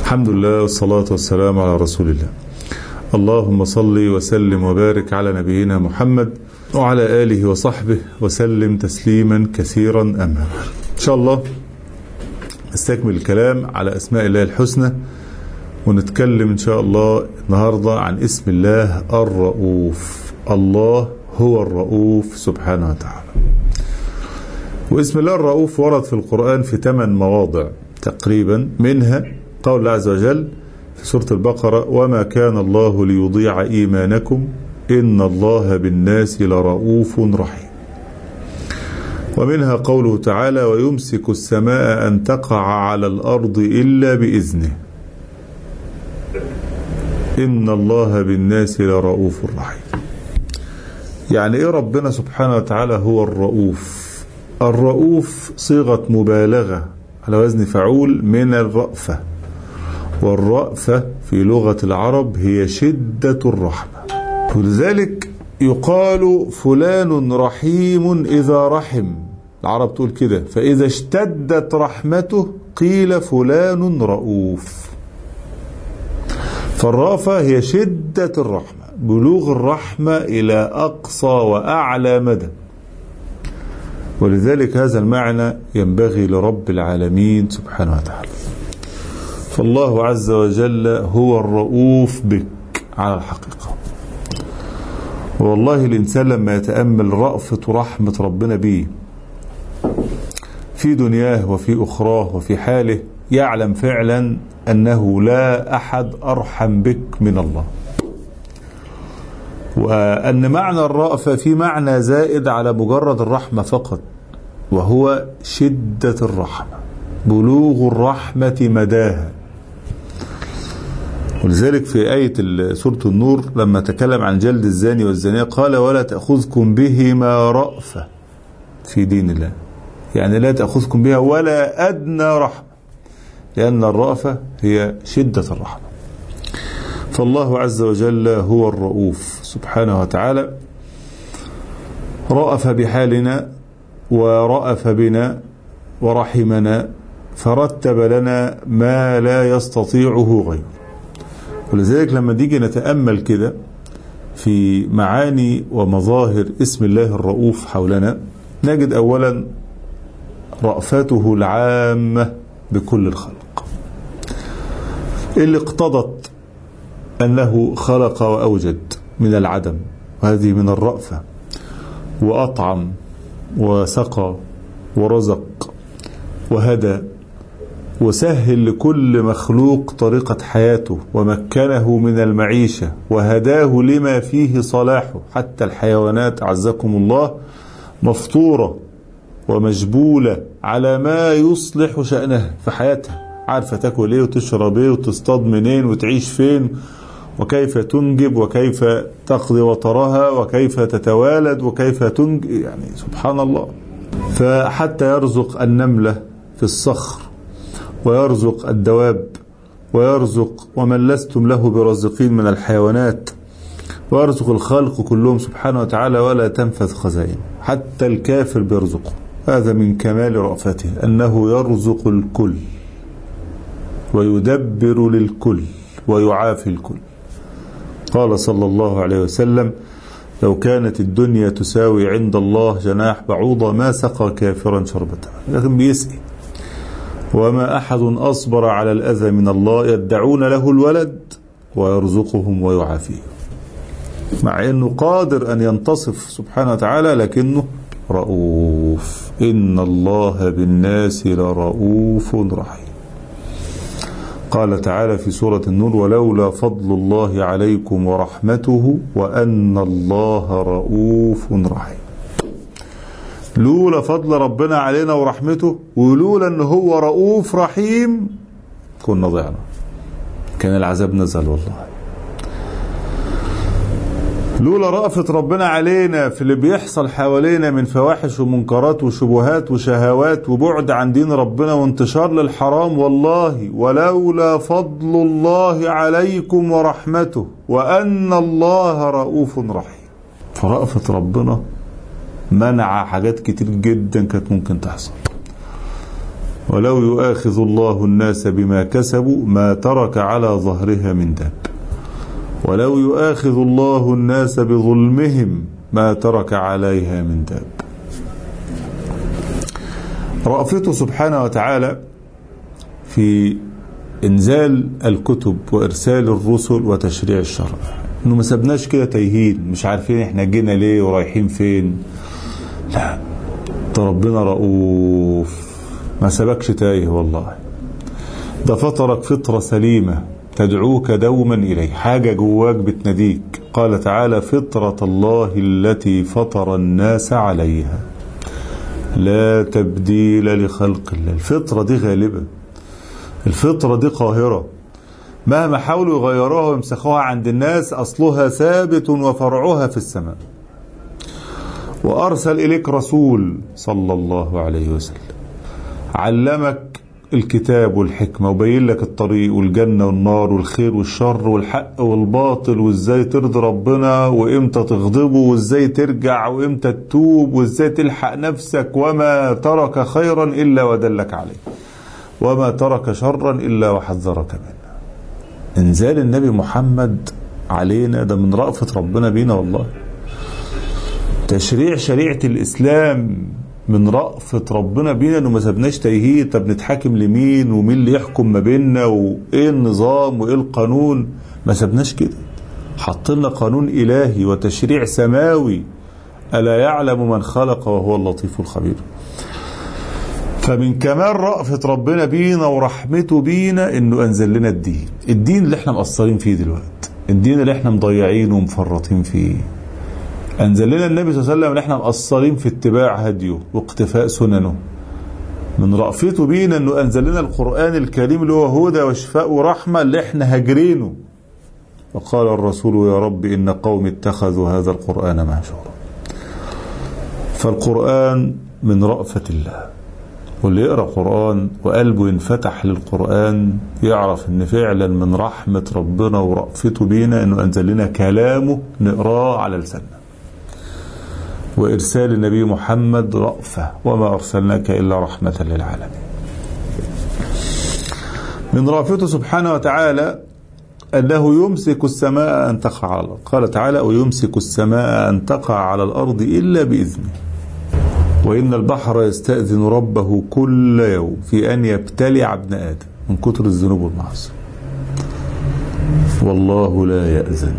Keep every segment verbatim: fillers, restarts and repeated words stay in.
الحمد لله والصلاة والسلام على رسول الله. اللهم صل وسلم وبارك على نبينا محمد وعلى آله وصحبه وسلم تسليما كثيرا. أما إن شاء الله نستكمل الكلام على أسماء الله الحسنى، ونتكلم إن شاء الله النهاردة عن اسم الله الرؤوف. الله هو الرؤوف سبحانه وتعالى. واسم الله الرؤوف ورد في القرآن في ثمان مواضع تقريبا، منها قول الله عز وجل في سورة البقرة: وما كان الله ليضيع إيمانكم إن الله بالناس لرؤوف رحيم. ومنها قوله تعالى: ويمسك السماء أن تقع على الأرض إلا بإذنه إن الله بالناس لرؤوف رحيم. يعني إيه ربنا سبحانه وتعالى هو الرؤوف؟ الرؤوف صيغة مبالغة على وزن فعول من الرأفة، والرأفة في لغة العرب هي شدة الرحمة، ولذلك يقال فلان رحيم إذا رحم. العرب تقول كده: فإذا اشتدت رحمته قيل فلان رؤوف. فالرأفة هي شدة الرحمة، بلوغ الرحمة إلى أقصى وأعلى مدى، ولذلك هذا المعنى ينبغي لرب العالمين سبحانه وتعالى. فالله عز وجل هو الرؤوف بك على الحقيقة. والله الإنسان لما يتأمل رأفة ورحمة ربنا به في دنياه وفي أخراه وفي حاله، يعلم فعلا أنه لا أحد أرحم بك من الله، وأن معنى الرأفة في معنى زائد على مجرد الرحمة فقط، وهو شدة الرحمة، بلوغ الرحمة مداها. ولذلك في آية سورة النور لما تكلم عن جلد الزاني والزانية قال: ولا تأخذكم بهما رأفة في دين الله، يعني لا تأخذكم بها ولا أدنى رحمة، لأن الرأفة هي شدة الرحمة. فالله عز وجل هو الرؤوف سبحانه وتعالى، رأف بحالنا ورأف بنا ورحمنا، فرتب لنا ما لا يستطيعه غيره. ولذلك لما نيجي نتأمل كده في معاني ومظاهر اسم الله الرؤوف حولنا، نجد أولا رأفته العامة بكل الخلق، اللي اقتضت أنه خلق وأوجد من العدم، وهذه من الرأفة، وأطعم وسقى ورزق وهدى، وسهل لكل مخلوق طريقة حياته، ومكنه من المعيشة، وهداه لما فيه صلاحه. حتى الحيوانات أعزكم الله مفطورة ومجبولة على ما يصلح شأنها في حياتها، عارفة تاكل ايه وتشرب ايه وتصطاد منين وتعيش فين، وكيف تنجب، وكيف تقضي وطرها، وكيف تتوالد، وكيف تنجب، يعني سبحان الله. فحتى يرزق النملة في الصخر، ويرزق الدواب، ويرزق ومن لستم له برزقين من الحيوانات، ويرزق الخلق كلهم سبحانه وتعالى ولا تنفذ خزائنه. حتى الكافر بيرزقه. هذا من كمال رأفته أنه يرزق الكل ويدبر للكل ويعافي الكل. قال صلى الله عليه وسلم: لو كانت الدنيا تساوي عند الله جناح بعوضة ما سقى كافرا شربتها. لكن بيسقي. وما أحد أصبر على الأذى من الله يدعون له الولد ويرزقهم ويعافيهم، مع أنه قادر أن ينتصف سبحانه وتعالى، لكنه رؤوف. إن الله بالناس لرؤوف رحيم. قال تعالى في سورة النور: ولولا فضل الله عليكم ورحمته وأن الله رؤوف رحيم. لولا فضل ربنا علينا ورحمته، ولولا أنه هو رؤوف رحيم، كنا ضيعنا، كان العذاب نزل والله. لولا رأفة ربنا علينا في اللي بيحصل حوالينا من فواحش ومنكرات وشبهات وشهوات وبعد عن دين ربنا وانتشار للحرام، والله ولولا فضل الله عليكم ورحمته وأن الله رؤوف رحيم. فرأفة ربنا منع حاجات كتير جدا كانت ممكن تحصل. ولو يؤاخذ الله الناس بما كسبوا ما ترك على ظهرها من داب ولو يؤاخذ الله الناس بظلمهم ما ترك عليها من داب. رأفته سبحانه وتعالى في إنزال الكتب وإرسال الرسل وتشريع الشرع، إنه ما سبناش كده تايهين مش عارفين إحنا جينا ليه ورايحين فين. لا، ده ربنا رؤوف، ما سبكش تايه والله. ده فطرك فطرة سليمة تدعوك دوما إليه، حاجة جواك بتناديك. قال تعالى: فطرة الله التي فطر الناس عليها لا تبديل لخلق الله. الفطرة دي غالبة، الفطرة دي قاهرة، مهما حاولوا يغيروها ويمسخوها عند الناس أصلها ثابت وفرعها في السماء. وأرسل إليك رسول صلى الله عليه وسلم علمك الكتاب والحكمة وبين لك الطريق والجنة والنار والخير والشر والحق والباطل، وازاي ترضي ربنا وامتى تغضبه، وازاي ترجع وامتى تتوب، وازاي تلحق نفسك. وما ترك خيرا إلا ودلك عليه، وما ترك شرا إلا وحذرك منه. انزال النبي محمد علينا ده من رأفة ربنا بينا والله. تشريع شريعة الإسلام من رأفة ربنا بينا، انه ما سبناش تايهين. طب نتحاكم لمين ومين اللي يحكم ما بيننا وايه النظام وايه القانون؟ ما سبناش كده، حطلنا قانون إلهي وتشريع سماوي. ألا يعلم من خلق وهو اللطيف الخبير. فمن كمال رأفة ربنا بينا ورحمته بينا انه انزل لنا الدين، الدين اللي احنا مقصرين فيه دلوقتي، الدين اللي احنا مضيعين ومفرطين فيه. أنزل لنا النبي صلى الله عليه وسلم اللي احنا مقصرين في اتباع هديه واقتفاء سننه. من رأفته بينا انه أنزل لنا القرآن الكريم اللي هو هدى وشفاء ورحمة اللي احنا هاجرينه. وقال الرسول: يا رب إن قوم اتخذوا هذا القرآن مهجورا. فالقرآن من رأفة الله، واللي يقرأ قرآن وقلبه ينفتح للقرآن يعرف ان فعلا من رحمة ربنا ورأفته بينا انه أنزل لنا كلامه نقراه على لساننا. وإرسال النبي محمد رأفة، وما أرسلناك إلا رحمة للعالمين. من رأفته سبحانه وتعالى أنه يمسك السماء أن تقع على الأرض. قال تعالى: ويمسك السماء أن تقع على الأرض إلا بإذنه وإن البحر يستأذن ربه كل يوم في أن يبتلع ابن آدم من كتر الذنوب والمعاصي والله لا يأذن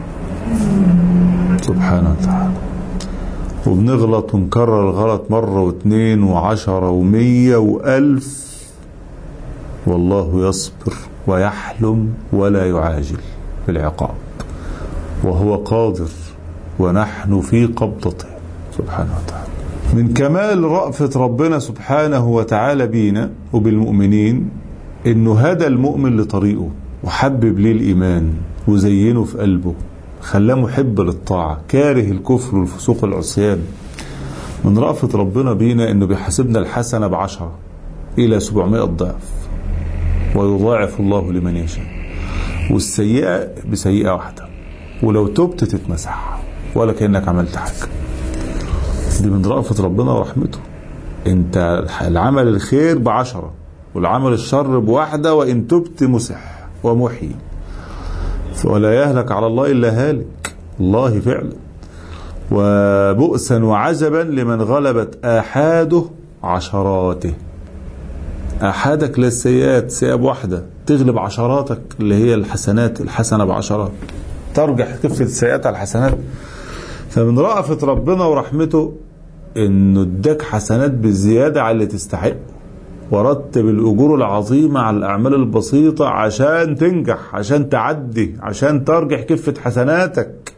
سبحانه وتعالى. وبنغلط ونكرر الغلط مرة واثنين وعشرة ومية وألف، والله يصبر ويحلم ولا يعاجل بالعقاب، وهو قادر ونحن في قبضته سبحانه وتعالى. من كمال رأفة ربنا سبحانه وتعالى بينا وبالمؤمنين انه هدى المؤمن لطريقه وحبب ليه الإيمان وزينه في قلبه، خلاه محب للطاعة كاره الكفر والفسوق والعصيان. من رأفة ربنا بينا انه بيحاسبنا الحسنة بعشرة الى سبعمائة ضعف، ويضاعف الله لمن يشاء، والسيئة بسيئة واحدة، ولو تبت تتمسح ولا كأنك عملت حاجة. دي من رأفة ربنا ورحمته. انت العمل الخير بعشرة والعمل الشر بواحدة، وإن تبت مسح ومحيي، ولا يهلك على الله إلا هالك. الله فعلا. وبؤسا وعجبا لمن غلبت آحاده عشراته. آحادك للسيئات سيئة بواحدة تغلب عشراتك اللي هي الحسنات، الحسنة بعشرات ترجح كفة السيئات على الحسنات. فمن رأفة ربنا ورحمته انه اداك حسنات بالزيادة على اللي تستحق، ورتب الأجور العظيمة على الأعمال البسيطة عشان تنجح، عشان تعدي، عشان ترجح كفة حسناتك.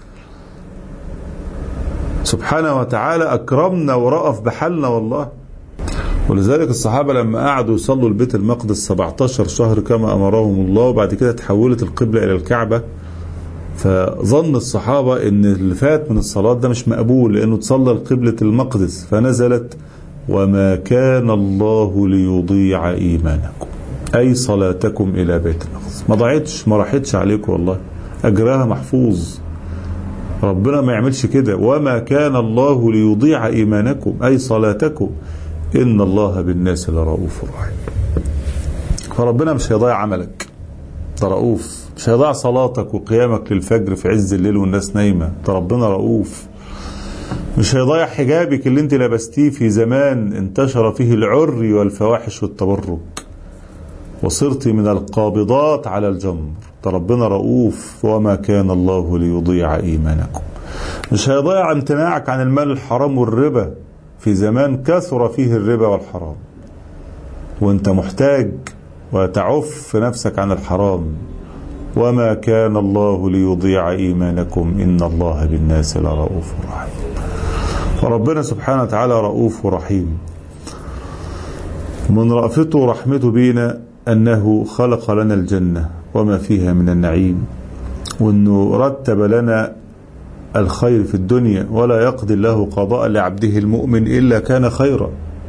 سبحانه وتعالى أكرمنا ورأف بحالنا والله. ولذلك الصحابة لما قعدوا يصلوا البيت المقدس سبعتاشر شهر كما أمرهم الله، وبعد كده تحولت القبلة إلى الكعبة، فظن الصحابة ان اللي فات من الصلاة ده مش مقبول لانه تصلى القبلة المقدس، فنزلت: وما كان الله ليضيع ايمانكم، اي صلاتكم الى بيت المقدس. ما ضاعتش، ما راحتش عليكم والله، اجرها محفوظ. ربنا ما يعملش كده. وما كان الله ليضيع ايمانكم اي صلاتكم إن الله بالناس لرؤوف رحيم. فربنا مش هيضيع عملك، ده رؤوف. مش هيضيع صلاتك وقيامك للفجر في عز الليل والناس نايمة، ده ربنا رؤوف. مش هيضيع حجابك اللي انت لبستيه في زمان انتشر فيه العري والفواحش والتبرج وصرت من القابضات على الجمر، ده ربنا رؤوف. وما كان الله ليضيع إيمانكم. مش هيضيع امتناعك عن المال الحرام والربا في زمان كثر فيه الربا والحرام وانت محتاج وتعف نفسك عن الحرام. وما كان الله ليضيع إيمانكم إن الله بالناس لرؤوف رحيم. فربنا سبحانه وتعالى رؤوف ورحيم. من رأفته ورحمته بينا أنه خلق لنا الجنة وما فيها من النعيم، وأنه رتب لنا الخير في الدنيا، ولا يقضي الله قضاء لعبده المؤمن إلا كان خيرا.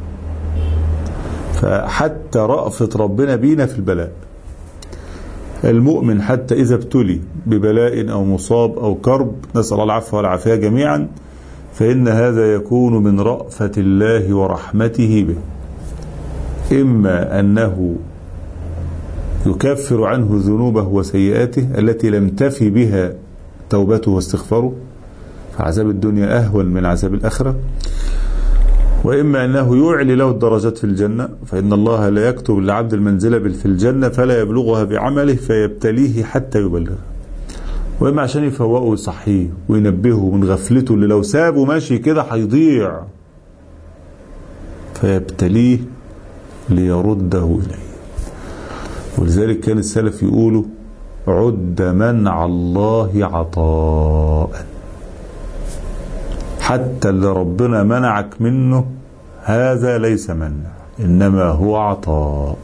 فحتى رأفة ربنا بينا في البلاء، المؤمن حتى إذا ابتلي ببلاء أو مصاب أو كرب، نسأل الله العفو والعافية جميعا، فإن هذا يكون من رأفة الله ورحمته به. إما أنه يكفر عنه ذنوبه وسيئاته التي لم تفي بها توبته واستغفاره، فعذاب الدنيا أهون من عذاب الآخرة. وإما أنه يعلي له الدرجات في الجنة، فإن الله لا يكتب لعبد المنزلة في الجنة فلا يبلغها بعمله فيبتليه حتى يبلغها. وإما عشان يفوقه ويصحيه وينبهه من غفلته اللي لو سابه ماشي كده هيضيع، فيبتليه ليرده إليه. ولذلك كان السلف يقولوا عد منع الله عطاء، حتى اللي ربنا منعك منه هذا ليس منع، إنما هو عطاء،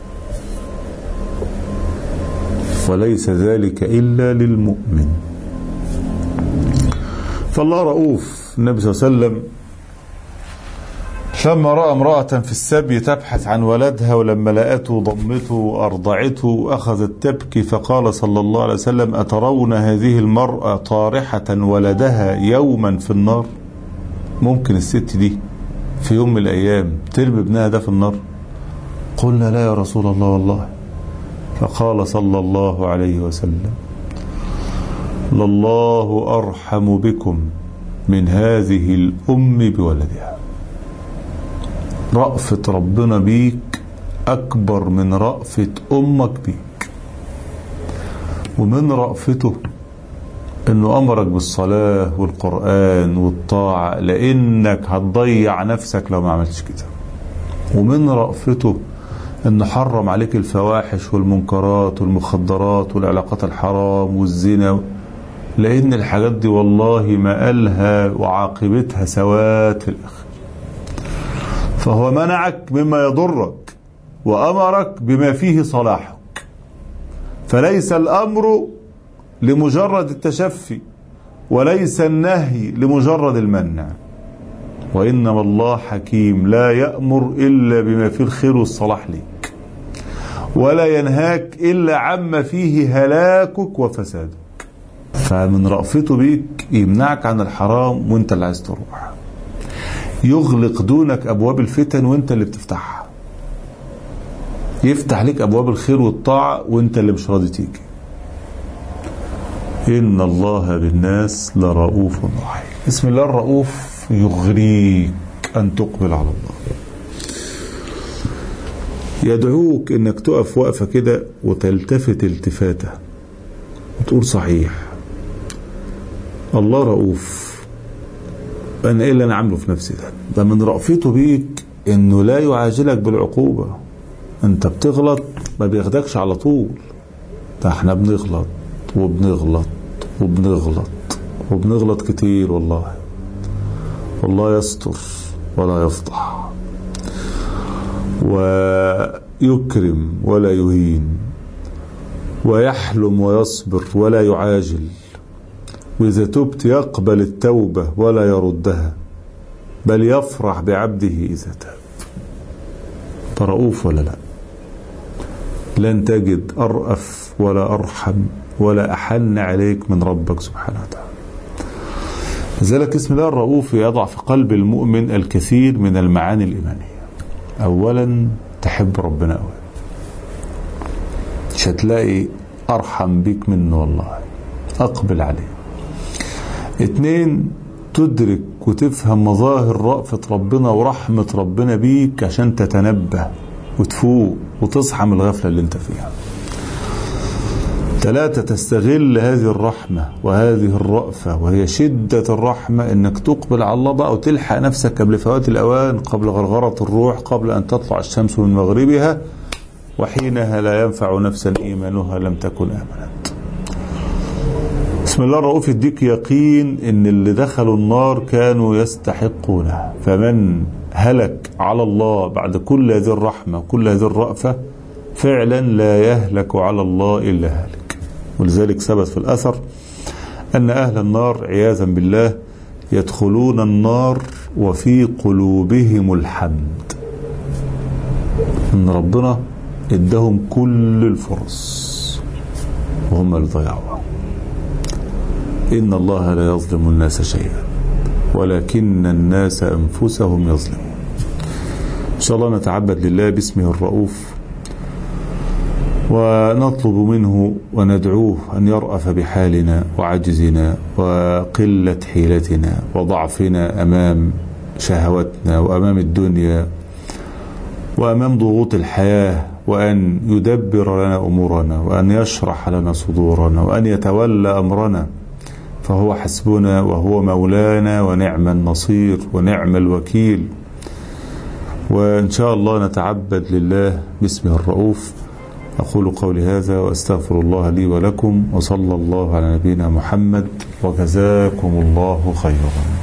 وليس ذلك إلا للمؤمن. فالله رؤوف. النبي صلى الله عليه وسلم لما رأى امرأة في السبي تبحث عن ولدها، ولما لقته ضمته وأرضعته أخذت تبكي، فقال صلى الله عليه وسلم أترون هذه المرأة طارحة ولدها يوما في النار؟ ممكن الست دي في يوم من الأيام ترمي ابنها ده في النار؟ قلنا لا يا رسول الله والله. فقال صلى الله عليه وسلم لله أرحم بكم من هذه الأم بولدها. رأفة ربنا بيك أكبر من رأفة أمك بيك. ومن رأفته أنه أمرك بالصلاة والقرآن والطاعة، لأنك هتضيع نفسك لو ما عملتش كده. ومن رأفته أنه حرم عليك الفواحش والمنكرات والمخدرات والعلاقات الحرام والزنا، لأن الحاجات دي والله ما قالها وعاقبتها سواد في الآخر. فهو منعك مما يضرك وأمرك بما فيه صلاحك. فليس الأمر لمجرد التشفي، وليس النهي لمجرد المنع، وإنما الله حكيم لا يأمر إلا بما فيه الخير والصلاح ليك، ولا ينهاك إلا عما فيه هلاكك وفسادك. فمن رأفته بيك يمنعك عن الحرام وانت اللي عايز تروح، يغلق دونك أبواب الفتن وانت اللي بتفتحها، يفتح لك أبواب الخير والطاعة وانت اللي مش راضي تيجي. إن الله بالناس لرؤوف رحيم. بسم الله الرؤوف يغريك أن تقبل على الله، يدعوك إنك تقف وقفة كده وتلتفت التفاتة وتقول صحيح الله رؤوف، أنا إيه اللي أنا عامله في نفسي ده؟ ده من رأفته بيك إنه لا يعاجلك بالعقوبة. أنت بتغلط ما بياخدكش على طول، ده احنا بنغلط وبنغلط وبنغلط وبنغلط كتير والله. والله يستر ولا يفضح، ويكرم ولا يهين، ويحلم ويصبر ولا يعاجل، وإذا تبت يقبل التوبة ولا يردها، بل يفرح بعبده إذا تاب. فرؤوف ولا لا؟ لن تجد أرأف ولا أرحم ولا أحن عليك من ربك سبحانه وتعالى. لذلك اسم الله الرؤوف يضع في قلب المؤمن الكثير من المعاني الإيمانية. أولا تحب ربنا أولا، مش هتلاقي أرحم بيك منه والله، أقبل عليه. اتنين تدرك وتفهم مظاهر رأفة ربنا ورحمة ربنا بيك عشان تتنبه وتفوق وتصحى من الغفلة اللي انت فيها. ثلاثة تستغل هذه الرحمة وهذه الرأفة، وهي شدة الرحمة انك تقبل على الله بقى وتلحق نفسك قبل فوات الأوان، قبل غرغرة الروح، قبل أن تطلع الشمس من مغربها، وحينها لا ينفع نفسا إيمانها لم تكن آمنت. بسم الله الرؤوف يديك يقين ان اللي دخلوا النار كانوا يستحقونها، فمن هلك على الله بعد كل هذه الرحمة وكل هذه الرأفة فعلا لا يهلك على الله إلا هالك. ولذلك ثبت في الأثر أن أهل النار عياذا بالله يدخلون النار وفي قلوبهم الحمد، إن ربنا ادهم كل الفرص وهم اللي ضيعوها. إن الله لا يظلم الناس شيئا ولكن الناس أنفسهم يظلمون. إن شاء الله نتعبد لله باسمه الرؤوف ونطلب منه وندعوه أن يرأف بحالنا وعجزنا وقلة حيلتنا وضعفنا أمام شهوتنا وأمام الدنيا وأمام ضغوط الحياة، وأن يدبر لنا أمورنا وأن يشرح لنا صدورنا وأن يتولى أمرنا، فهو حسبنا وهو مولانا ونعم النصير ونعم الوكيل. وإن شاء الله نتعبد لله باسمه الرؤوف. أقول قولي هذا وأستغفر الله لي ولكم، وصلى الله على نبينا محمد، وجزاكم الله خيرا.